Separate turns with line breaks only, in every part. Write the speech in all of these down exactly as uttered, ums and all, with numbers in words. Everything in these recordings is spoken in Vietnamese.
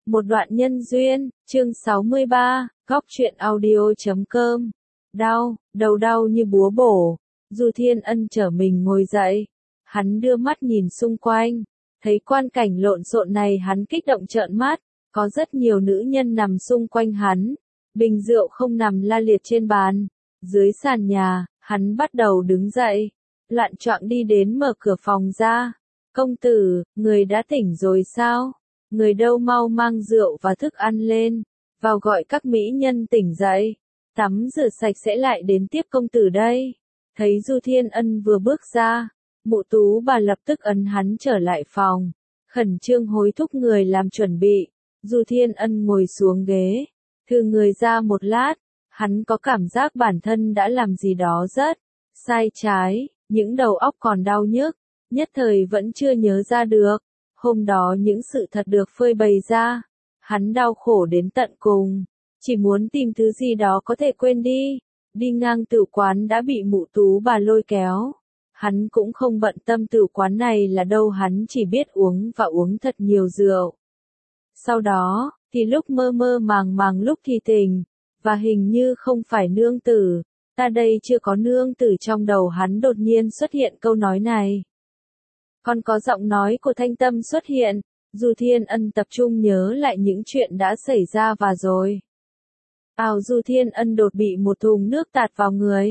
Một đoạn nhân duyên, chương sáu mươi ba, góc truyện audio chấm com. Đau, đầu đau như búa bổ. Du Thiên Ân trở mình ngồi dậy. Hắn đưa mắt nhìn xung quanh. Thấy quan cảnh lộn xộn này hắn kích động trợn mắt. Có rất nhiều nữ nhân nằm xung quanh hắn. Bình rượu không nằm la liệt trên bàn. Dưới sàn nhà, hắn bắt đầu đứng dậy. Loạn choạng đi đến mở cửa phòng ra. Công tử, người đã tỉnh rồi sao? Người đâu mau mang rượu và thức ăn lên, vào gọi các mỹ nhân tỉnh dậy, tắm rửa sạch sẽ lại đến tiếp công tử đây. Thấy Du Thiên Ân vừa bước ra, Mụ Tú bà lập tức ấn hắn trở lại phòng, khẩn trương hối thúc người làm chuẩn bị. Du Thiên Ân ngồi xuống ghế, thư người ra một lát, hắn có cảm giác bản thân đã làm gì đó rất sai trái, những đầu óc còn đau nhức, nhất thời vẫn chưa nhớ ra được. Hôm đó những sự thật được phơi bày ra, hắn đau khổ đến tận cùng, chỉ muốn tìm thứ gì đó có thể quên đi. Đi ngang tử quán đã bị Mụ Tú bà lôi kéo. Hắn cũng không bận tâm tử quán này là đâu, hắn chỉ biết uống và uống thật nhiều rượu. Sau đó, thì lúc mơ mơ màng màng lúc thì tỉnh, và hình như không phải nương tử, ta đây chưa có nương tử. Trong đầu hắn đột nhiên xuất hiện câu nói này. Còn có giọng nói của Thanh Tâm xuất hiện, Du Thiên Ân tập trung nhớ lại những chuyện đã xảy ra và rồi. Ào, Du Thiên Ân đột bị một thùng nước tạt vào người.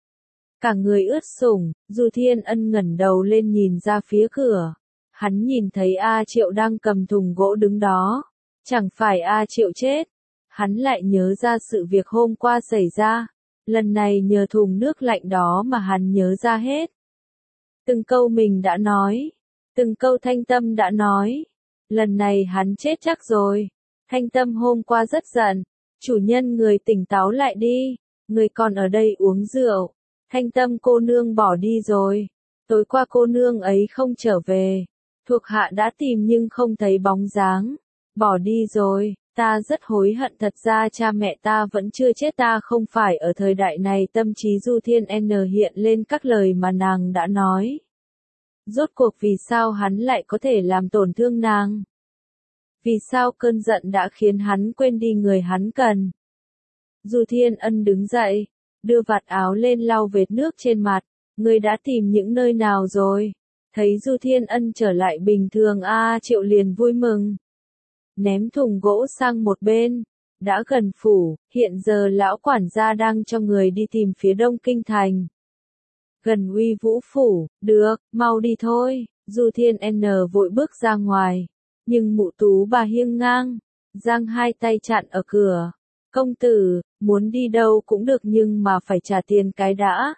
Cả người ướt sũng, Du Thiên Ân ngẩng đầu lên nhìn ra phía cửa. Hắn nhìn thấy A Triệu đang cầm thùng gỗ đứng đó. Chẳng phải A Triệu chết. Hắn lại nhớ ra sự việc hôm qua xảy ra. Lần này nhờ thùng nước lạnh đó mà hắn nhớ ra hết. Từng câu mình đã nói, từng câu Thanh Tâm đã nói, lần này hắn chết chắc rồi. Thanh Tâm hôm qua rất giận, chủ nhân người tỉnh táo lại đi, người còn ở đây uống rượu. Thanh Tâm cô nương bỏ đi rồi, tối qua cô nương ấy không trở về, thuộc hạ đã tìm nhưng không thấy bóng dáng, bỏ đi rồi. Ta rất hối hận, thật ra cha mẹ ta vẫn chưa chết, ta không phải ở thời đại này. Tâm trí Du Thiên N hiện lên các lời mà nàng đã nói. Rốt cuộc vì sao hắn lại có thể làm tổn thương nàng? Vì sao cơn giận đã khiến hắn quên đi người hắn cần? Du Thiên Ân đứng dậy, đưa vạt áo lên lau vệt nước trên mặt. Người đã tìm những nơi nào rồi? Thấy Du Thiên Ân trở lại bình thường, A Triệu liền vui mừng. Ném thùng gỗ sang một bên. Đã gần phủ, hiện giờ lão quản gia đang cho người đi tìm phía đông kinh thành. Gần Uy Vũ phủ, được, mau đi thôi. Du Thiên N vội bước ra ngoài. Nhưng Mụ Tú bà hiêng ngang, giang hai tay chặn ở cửa. Công tử, muốn đi đâu cũng được nhưng mà phải trả tiền cái đã.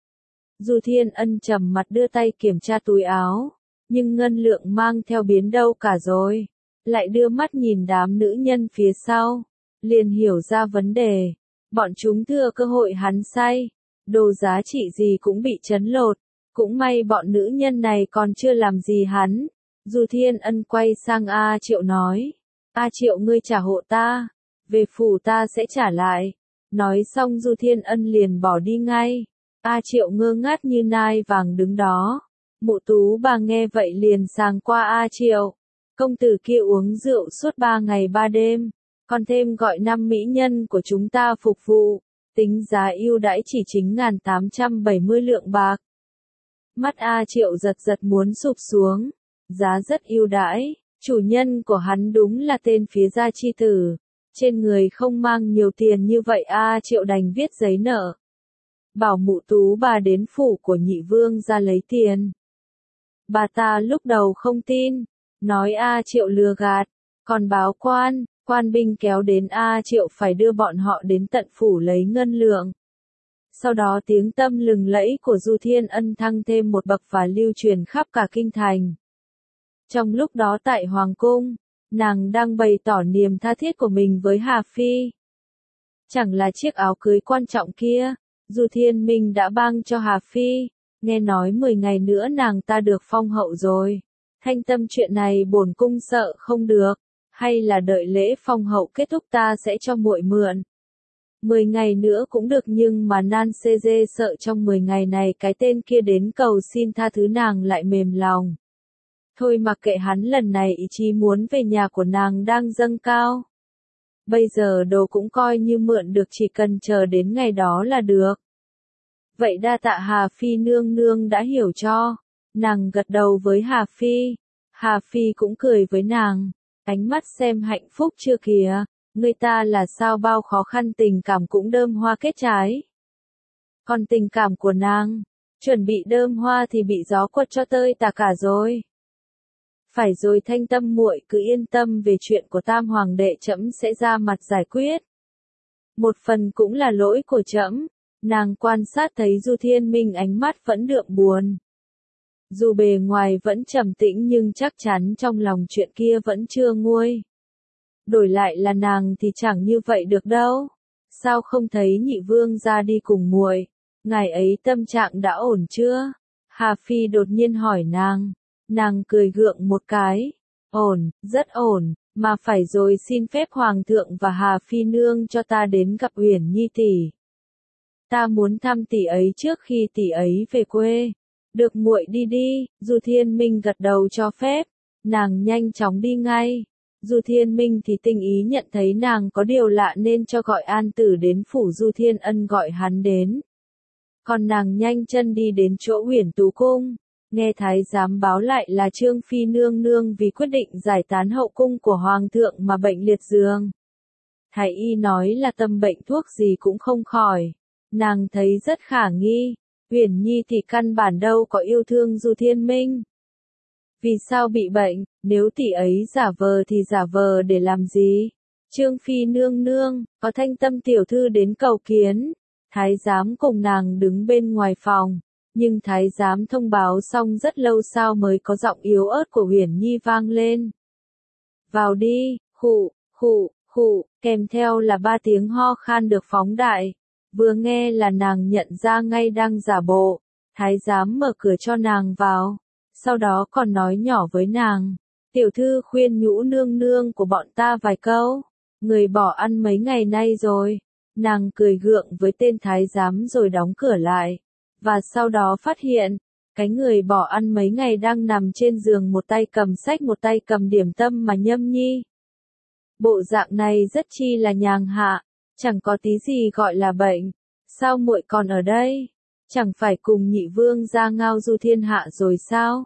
Du Thiên Ân trầm mặt đưa tay kiểm tra túi áo. Nhưng ngân lượng mang theo biến đâu cả rồi. Lại đưa mắt nhìn đám nữ nhân phía sau, liền hiểu ra vấn đề. Bọn chúng thừa cơ hội hắn say, đồ giá trị gì cũng bị chấn lột. Cũng may bọn nữ nhân này còn chưa làm gì hắn. Du Thiên Ân quay sang A Triệu nói, A Triệu ngươi trả hộ ta, về phủ ta sẽ trả lại. Nói xong Du Thiên Ân liền bỏ đi ngay. A Triệu ngơ ngác như nai vàng đứng đó. Mụ Tú bà nghe vậy liền sang qua A Triệu. Công tử kia uống rượu suốt ba ngày ba đêm, còn thêm gọi năm mỹ nhân của chúng ta phục vụ, tính giá ưu đãi chỉ chính một nghìn tám trăm bảy mươi lượng bạc. Mắt A Triệu giật giật muốn sụp xuống, giá rất ưu đãi, chủ nhân của hắn đúng là tên phía gia chi tử, trên người không mang nhiều tiền như vậy. A Triệu đành viết giấy nợ, bảo Mụ Tú bà đến phủ của nhị vương ra lấy tiền. Bà ta lúc đầu không tin. Nói A Triệu lừa gạt, còn báo quan, quan binh kéo đến A Triệu phải đưa bọn họ đến tận phủ lấy ngân lượng. Sau đó tiếng tăm lừng lẫy của Du Thiên Ân thăng thêm một bậc và lưu truyền khắp cả kinh thành. Trong lúc đó tại Hoàng Cung, nàng đang bày tỏ niềm tha thiết của mình với Hà Phi. Chẳng là chiếc áo cưới quan trọng kia, Du Thiên Minh đã ban cho Hà Phi, nghe nói mười ngày nữa nàng ta được phong hậu rồi. Thanh Tâm chuyện này bổn cung sợ không được, hay là đợi lễ phong hậu kết thúc ta sẽ cho muội mượn. Mười ngày nữa cũng được nhưng mà Nan Cê Dê sợ trong mười ngày này cái tên kia đến cầu xin tha thứ nàng lại mềm lòng. Thôi mặc kệ hắn, lần này ý chí muốn về nhà của nàng đang dâng cao. Bây giờ đồ cũng coi như mượn được, chỉ cần chờ đến ngày đó là được. Vậy đa tạ Hà Phi nương nương đã hiểu cho. Nàng gật đầu với Hà Phi. Hà Phi cũng cười với nàng. Ánh mắt xem hạnh phúc chưa kìa. Người ta là sao bao khó khăn tình cảm cũng đơm hoa kết trái. Còn tình cảm của nàng, chuẩn bị đơm hoa thì bị gió quật cho tơi tả cả rồi. Phải rồi Thanh Tâm muội cứ yên tâm về chuyện của Tam Hoàng đệ, trẫm sẽ ra mặt giải quyết. Một phần cũng là lỗi của trẫm. Nàng quan sát thấy Du Thiên Minh ánh mắt vẫn đượm buồn. Dù bề ngoài vẫn trầm tĩnh nhưng chắc chắn trong lòng chuyện kia vẫn chưa nguôi. Đổi lại là nàng thì chẳng như vậy được đâu. Sao không thấy nhị vương ra đi cùng muội? Ngài ấy tâm trạng đã ổn chưa? Hà Phi đột nhiên hỏi nàng. Nàng cười gượng một cái. Ổn, rất ổn, mà phải rồi, xin phép Hoàng thượng và Hà Phi nương cho ta đến gặp Uyển Nhi tỷ. Ta muốn thăm tỷ ấy trước khi tỷ ấy về quê. Được, muội đi đi. Du Thiên Minh gật đầu cho phép. Nàng nhanh chóng đi ngay. Du Thiên Minh thì tinh ý nhận thấy nàng có điều lạ nên cho gọi An Tử đến phủ. Du Thiên Ân gọi hắn đến. Còn nàng nhanh chân đi đến chỗ Uyển Tú cung. Nghe thái giám báo lại là Trương Phi nương nương vì quyết định giải tán hậu cung của Hoàng thượng mà bệnh liệt giường. Thái y nói là tâm bệnh thuốc gì cũng không khỏi. Nàng thấy rất khả nghi. Uyển Nhi thì căn bản đâu có yêu thương Du Thiên Minh. Vì sao bị bệnh, nếu tỷ ấy giả vờ thì giả vờ để làm gì? Trương Phi nương nương, có Thanh Tâm tiểu thư đến cầu kiến. Thái giám cùng nàng đứng bên ngoài phòng. Nhưng thái giám thông báo xong rất lâu sau mới có giọng yếu ớt của Uyển Nhi vang lên. Vào đi, khụ, khụ, khụ, kèm theo là ba tiếng ho khan được phóng đại. Vừa nghe là nàng nhận ra ngay đang giả bộ. Thái giám mở cửa cho nàng vào. Sau đó còn nói nhỏ với nàng. Tiểu thư khuyên nhũ nương nương của bọn ta vài câu. Người bỏ ăn mấy ngày nay rồi. Nàng cười gượng với tên thái giám rồi đóng cửa lại. Và sau đó phát hiện, cái người bỏ ăn mấy ngày đang nằm trên giường, một tay cầm sách một tay cầm điểm tâm mà nhâm nhi. Bộ dạng này rất chi là nhàn hạ, chẳng có tí gì gọi là bệnh. Sao muội còn ở đây? Chẳng phải cùng nhị vương ra ngao du thiên hạ rồi sao?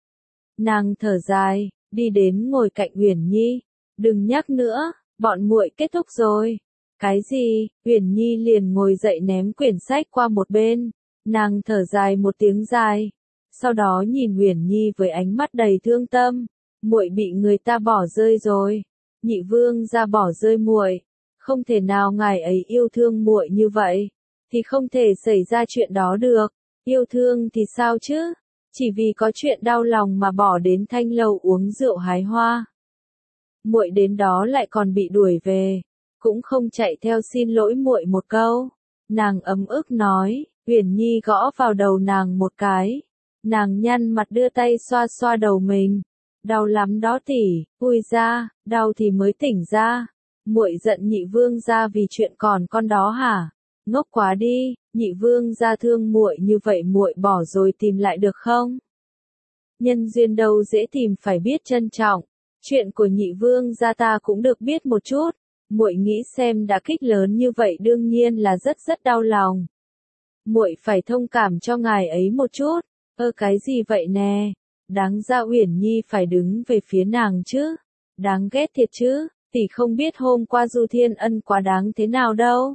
Nàng thở dài, đi đến ngồi cạnh Uyển Nhi. Đừng nhắc nữa, bọn muội kết thúc rồi. Cái gì? Uyển Nhi liền ngồi dậy ném quyển sách qua một bên. Nàng thở dài một tiếng dài. Sau đó nhìn Uyển Nhi với ánh mắt đầy thương tâm. Muội bị người ta bỏ rơi rồi. Nhị vương ra bỏ rơi muội. Không thể nào ngài ấy yêu thương muội như vậy. Thì không thể xảy ra chuyện đó được. Yêu thương thì sao chứ? Chỉ vì có chuyện đau lòng mà bỏ đến Thanh Lâu uống rượu hái hoa. Muội đến đó lại còn bị đuổi về. Cũng không chạy theo xin lỗi muội một câu. Nàng ấm ức nói. Uyển Nhi gõ vào đầu nàng một cái. Nàng nhăn mặt đưa tay xoa xoa đầu mình. Đau lắm đó tỷ, ui ra, đau thì mới tỉnh ra. Muội giận nhị vương gia vì chuyện còn con đó hả? Ngốc quá đi, nhị vương gia thương muội như vậy muội bỏ rồi tìm lại được không? Nhân duyên đâu dễ tìm, phải biết trân trọng. Chuyện của nhị vương gia ta cũng được biết một chút. Muội nghĩ xem, đả kích lớn như vậy đương nhiên là rất rất đau lòng. Muội phải thông cảm cho ngài ấy một chút. Ơ cái gì vậy nè? Đáng ra Uyển Nhi phải đứng về phía nàng chứ. Đáng ghét thiệt chứ. Tỷ không biết hôm qua Du Thiên Ân quá đáng thế nào đâu.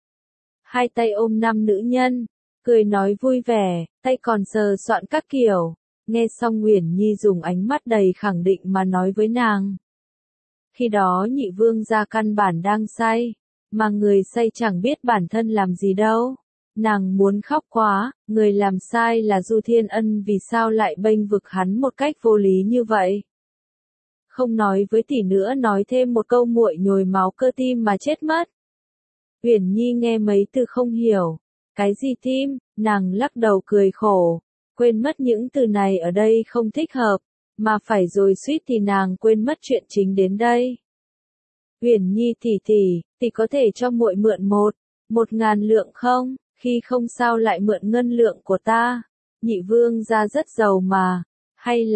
Hai tay ôm năm nữ nhân, cười nói vui vẻ, tay còn sờ soạn các kiểu. Nghe xong Uyển Nhi dùng ánh mắt đầy khẳng định mà nói với nàng. Khi đó nhị vương gia căn bản đang say, mà người say chẳng biết bản thân làm gì đâu. Nàng muốn khóc quá, người làm sai là Du Thiên Ân, vì sao lại bênh vực hắn một cách vô lý như vậy? Không nói với tỷ nữa, nói thêm một câu muội nhồi máu cơ tim mà chết mất. Uyển Nhi nghe mấy từ không hiểu. Cái gì tim? Nàng lắc đầu cười khổ. Quên mất những từ này ở đây không thích hợp. Mà phải rồi suýt thì nàng quên mất chuyện chính đến đây. Uyển Nhi tỷ tỷ, tỷ có thể cho muội mượn một, một ngàn lượng không? Khi không sao lại mượn ngân lượng của ta. Nhị vương gia rất giàu mà. Hay là,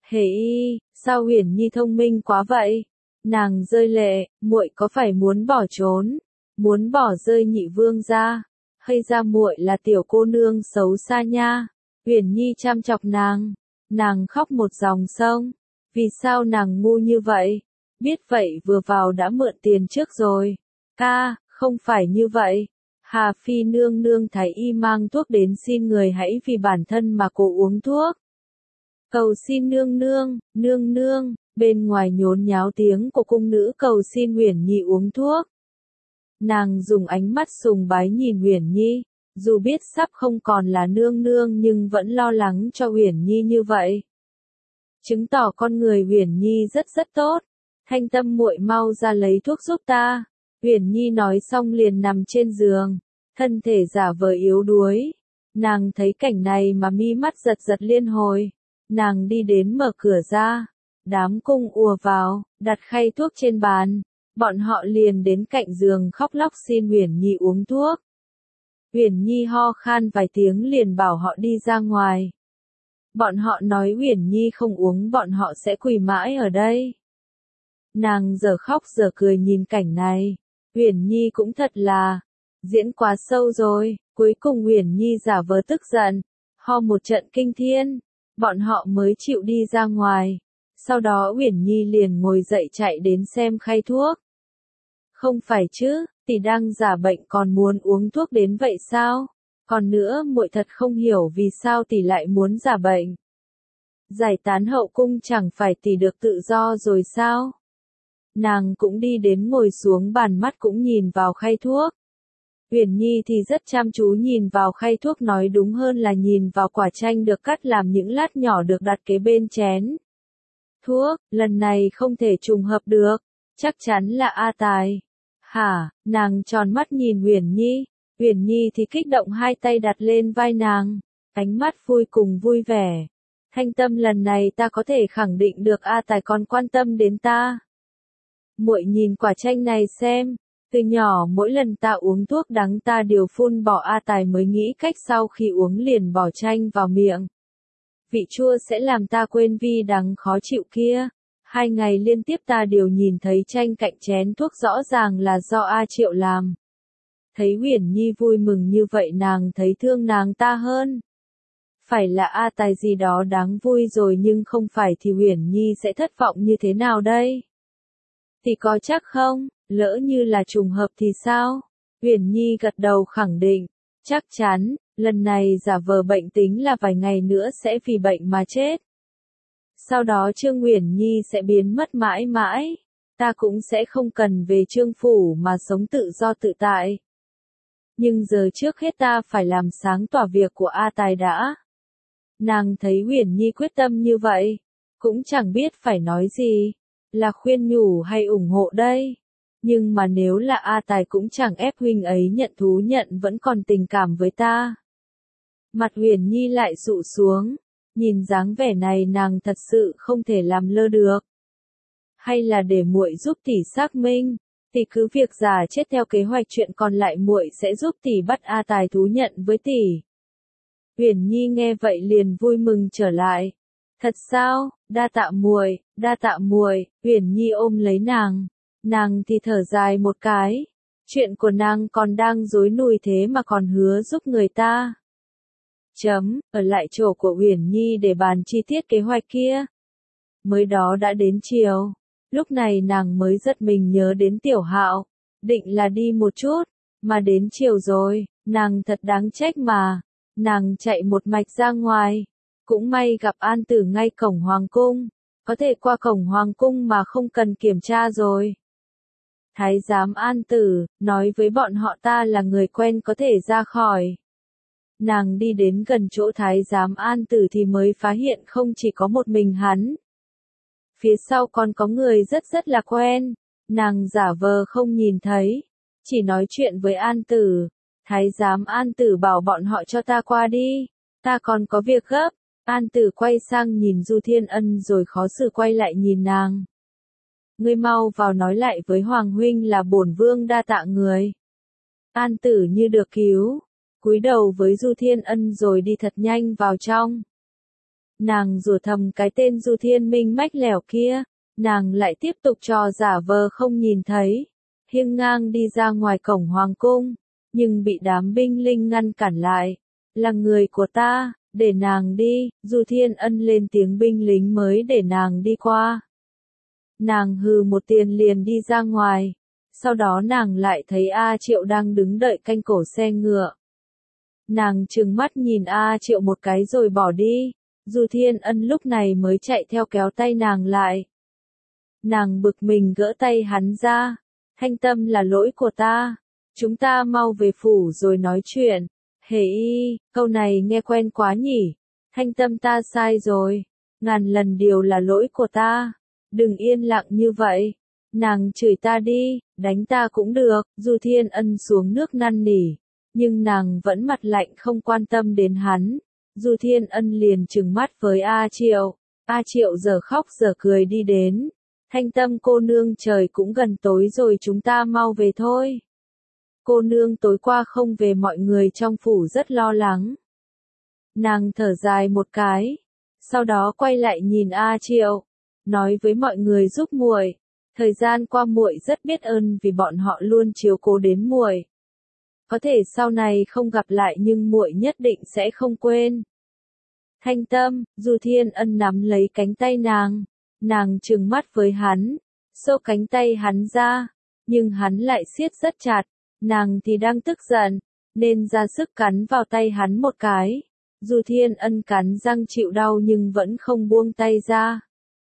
Hề y, sao Uyển Nhi thông minh quá vậy? Nàng rơi lệ, muội có phải muốn bỏ trốn, muốn bỏ rơi nhị vương gia, hay ra muội là tiểu cô nương xấu xa nha? Uyển Nhi chăm chọc nàng, nàng khóc một dòng sông. Vì sao nàng ngu như vậy? Biết vậy vừa vào đã mượn tiền trước rồi. Ca, không phải như vậy. Hà Phi nương nương thái y mang thuốc đến xin người hãy vì bản thân mà cố uống thuốc. Cầu xin nương nương, nương nương, bên ngoài nhốn nháo tiếng của cung nữ cầu xin Uyển Nhi uống thuốc. Nàng dùng ánh mắt sùng bái nhìn Uyển Nhi, dù biết sắp không còn là nương nương nhưng vẫn lo lắng cho Uyển Nhi như vậy. Chứng tỏ con người Uyển Nhi rất rất tốt. Thanh Tâm muội mau ra lấy thuốc giúp ta. Uyển Nhi nói xong liền nằm trên giường, thân thể giả vờ yếu đuối. Nàng thấy cảnh này mà mi mắt giật giật liên hồi. Nàng đi đến mở cửa ra, đám cung ùa vào, đặt khay thuốc trên bàn. Bọn họ liền đến cạnh giường khóc lóc xin Uyển Nhi uống thuốc. Uyển Nhi ho khan vài tiếng liền bảo họ đi ra ngoài. Bọn họ nói Uyển Nhi không uống bọn họ sẽ quỳ mãi ở đây. Nàng giờ khóc giờ cười nhìn cảnh này. Uyển Nhi cũng thật là diễn quá sâu rồi. Cuối cùng Uyển Nhi giả vờ tức giận, ho một trận kinh thiên. Bọn họ mới chịu đi ra ngoài. Sau đó Uyển Nhi liền ngồi dậy chạy đến xem khay thuốc. Không phải chứ, tỷ đang giả bệnh còn muốn uống thuốc đến vậy sao? Còn nữa muội thật không hiểu vì sao tỷ lại muốn giả bệnh. Giải tán hậu cung chẳng phải tỷ được tự do rồi sao? Nàng cũng đi đến ngồi xuống bàn mắt cũng nhìn vào khay thuốc. Uyển Nhi thì rất chăm chú nhìn vào khay thuốc, nói đúng hơn là nhìn vào quả chanh được cắt làm những lát nhỏ được đặt kế bên chén thuốc. Lần này không thể trùng hợp được, chắc chắn là A Tài. Hả? Nàng tròn mắt nhìn Uyển Nhi. Uyển Nhi thì kích động hai tay đặt lên vai nàng, ánh mắt vui cùng vui vẻ. Thanh Tâm, lần này ta có thể khẳng định được A Tài còn quan tâm đến ta. Muội nhìn quả chanh này xem, từ nhỏ mỗi lần ta uống thuốc đắng ta đều phun bỏ, A Tài mới nghĩ cách sau khi uống liền bỏ chanh vào miệng. Vị chua sẽ làm ta quên vi đắng khó chịu kia. Hai ngày liên tiếp ta đều nhìn thấy chanh cạnh chén thuốc, rõ ràng là do A Triệu làm. Thấy Uyển Nhi vui mừng như vậy nàng thấy thương nàng ta hơn. Phải là A Tài gì đó đáng vui rồi nhưng không phải thì Uyển Nhi sẽ thất vọng như thế nào đây? Thì có chắc không? Lỡ như là trùng hợp thì sao? Uyển Nhi gật đầu khẳng định. Chắc chắn, lần này giả vờ bệnh tính là vài ngày nữa sẽ vì bệnh mà chết. Sau đó Trương Uyển Nhi sẽ biến mất mãi mãi. Ta cũng sẽ không cần về Trương phủ mà sống tự do tự tại. Nhưng giờ trước hết ta phải làm sáng tỏ việc của A Tài đã. Nàng thấy Uyển Nhi quyết tâm như vậy, cũng chẳng biết phải nói gì, là khuyên nhủ hay ủng hộ đây. Nhưng mà nếu là A Tài cũng chẳng ép huynh ấy nhận thú nhận, vẫn còn tình cảm với ta. Mặt Uyển Nhi lại dụ xuống, nhìn dáng vẻ này nàng thật sự không thể làm lơ được. Hay là để muội giúp tỷ xác minh, tỷ cứ việc giả chết theo kế hoạch, chuyện còn lại muội sẽ giúp tỷ bắt A Tài thú nhận với tỷ. Uyển Nhi nghe vậy liền vui mừng trở lại. Thật sao? Đa tạ muội, đa tạ muội. Uyển Nhi ôm lấy nàng, nàng thì thở dài một cái. Chuyện của nàng còn đang rối nùi thế mà còn hứa giúp người ta. Chấm, ở lại chỗ của Uyển Nhi để bàn chi tiết kế hoạch kia. Mới đó đã đến chiều, lúc này nàng mới giật mình nhớ đến Tiểu Hạo, định là đi một chút, mà đến chiều rồi, nàng thật đáng trách mà. Nàng chạy một mạch ra ngoài, cũng may gặp An Tử ngay cổng hoàng cung, có thể qua cổng hoàng cung mà không cần kiểm tra rồi. Thái giám An Tử, nói với bọn họ ta là người quen có thể ra khỏi. Nàng đi đến gần chỗ Thái giám An Tử thì mới phát hiện không chỉ có một mình hắn. Phía sau còn có người rất rất là quen, nàng giả vờ không nhìn thấy, chỉ nói chuyện với An Tử. Thái giám An Tử bảo bọn họ cho ta qua đi, ta còn có việc gấp. An Tử quay sang nhìn Du Thiên Ân rồi khó xử quay lại nhìn nàng. Ngươi mau vào nói lại với Hoàng huynh là bổn vương đa tạ người. An Tử như được cứu, cúi đầu với Du Thiên Ân rồi đi thật nhanh vào trong. Nàng rủa thầm cái tên Du Thiên Minh mách lẻo kia, nàng lại tiếp tục trò giả vờ không nhìn thấy, hiêng ngang đi ra ngoài cổng hoàng cung, nhưng bị đám binh linh ngăn cản lại. Là người của ta, để nàng đi, Du Thiên Ân lên tiếng binh lính mới để nàng đi qua. Nàng hừ một tiếng liền đi ra ngoài, sau đó nàng lại thấy A Triệu đang đứng đợi canh cổ xe ngựa. Nàng trừng mắt nhìn A Triệu một cái rồi bỏ đi, Du Thiên Ân lúc này mới chạy theo kéo tay nàng lại. Nàng bực mình gỡ tay hắn ra, Thanh Tâm là lỗi của ta, chúng ta mau về phủ rồi nói chuyện. Hề y, câu này nghe quen quá nhỉ, Thanh Tâm ta sai rồi, ngàn lần điều là lỗi của ta, đừng yên lặng như vậy, nàng chửi ta đi, đánh ta cũng được, Du Thiên Ân xuống nước năn nỉ, nhưng nàng vẫn mặt lạnh không quan tâm đến hắn, Du Thiên Ân liền trừng mắt với A Triệu, A Triệu giờ khóc giờ cười đi đến, Thanh Tâm cô nương trời cũng gần tối rồi chúng ta mau về thôi. Cô nương tối qua không về mọi người trong phủ rất lo lắng. Nàng thở dài một cái, sau đó quay lại nhìn A Triệu, nói với mọi người giúp muội, thời gian qua muội rất biết ơn vì bọn họ luôn chiếu cố đến muội. Có thể sau này không gặp lại nhưng muội nhất định sẽ không quên. Thanh Tâm, Du Thiên Ân nắm lấy cánh tay nàng, nàng trừng mắt với hắn, xô cánh tay hắn ra, nhưng hắn lại siết rất chặt. Nàng thì đang tức giận, nên ra sức cắn vào tay hắn một cái. Du Thiên Ân cắn răng chịu đau nhưng vẫn không buông tay ra.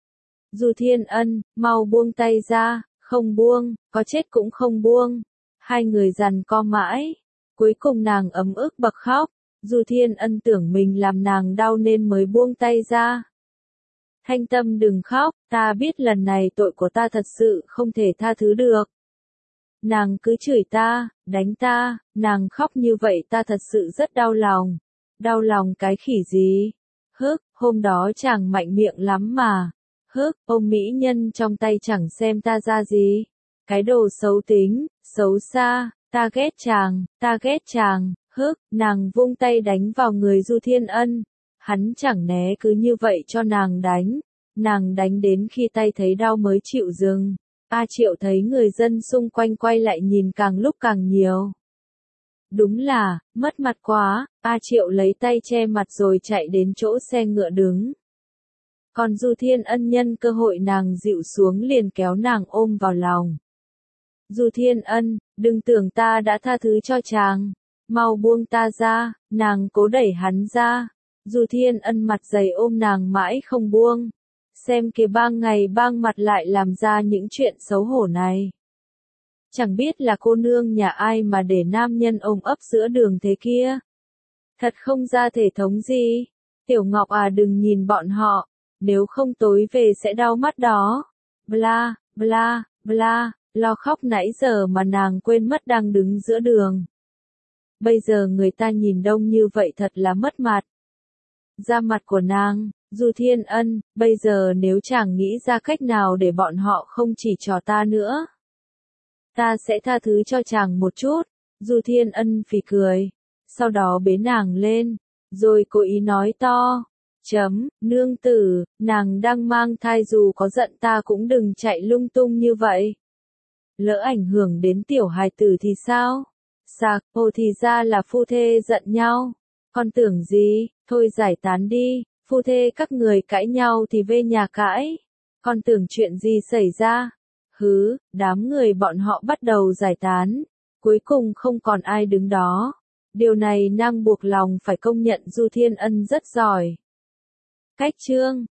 Du Thiên Ân, mau buông tay ra, không buông, có chết cũng không buông. Hai người giằng co mãi, cuối cùng nàng ấm ức bật khóc. Du Thiên Ân tưởng mình làm nàng đau nên mới buông tay ra. Thanh Tâm đừng khóc, ta biết lần này tội của ta thật sự không thể tha thứ được. Nàng cứ chửi ta, đánh ta, nàng khóc như vậy ta thật sự rất đau lòng. Đau lòng cái khỉ gì? Hức, hôm đó chàng mạnh miệng lắm mà. Hức, ông mỹ nhân trong tay chẳng xem ta ra gì. Cái đồ xấu tính, xấu xa, ta ghét chàng, ta ghét chàng. Hức, nàng vung tay đánh vào người Du Thiên Ân. Hắn chẳng né cứ như vậy cho nàng đánh. Nàng đánh đến khi tay thấy đau mới chịu dừng. A Triệu thấy người dân xung quanh quay lại nhìn càng lúc càng nhiều. Đúng là, mất mặt quá, A Triệu lấy tay che mặt rồi chạy đến chỗ xe ngựa đứng. Còn Du Thiên Ân nhân cơ hội nàng dịu xuống liền kéo nàng ôm vào lòng. Du Thiên Ân, đừng tưởng ta đã tha thứ cho chàng, mau buông ta ra, nàng cố đẩy hắn ra. Du Thiên Ân mặt dày ôm nàng mãi không buông. Xem kìa bang ngày bang mặt lại làm ra những chuyện xấu hổ này. Chẳng biết là cô nương nhà ai mà để nam nhân ôm ấp giữa đường thế kia. Thật không ra thể thống gì. Tiểu Ngọc à đừng nhìn bọn họ, nếu không tối về sẽ đau mắt đó. Bla, bla, bla, lo khóc nãy giờ mà nàng quên mất đang đứng giữa đường. Bây giờ người ta nhìn đông như vậy thật là mất mặt. Da mặt của nàng. Du Thiên Ân, bây giờ nếu chàng nghĩ ra cách nào để bọn họ không chỉ trò ta nữa, ta sẽ tha thứ cho chàng một chút. Du Thiên Ân phì cười, sau đó bế nàng lên, rồi cố ý nói to, chấm, nương tử, nàng đang mang thai dù có giận ta cũng đừng chạy lung tung như vậy. Lỡ ảnh hưởng đến tiểu hài tử thì sao? Sạc, ồ thì ra là phu thê giận nhau, con tưởng gì, thôi giải tán đi. Phu thê các người cãi nhau thì về nhà cãi. Con tưởng chuyện gì xảy ra? Hứ, đám người bọn họ bắt đầu giải tán. Cuối cùng không còn ai đứng đó. Điều này nàng buộc lòng phải công nhận Du Thiên Ân rất giỏi. Cách chương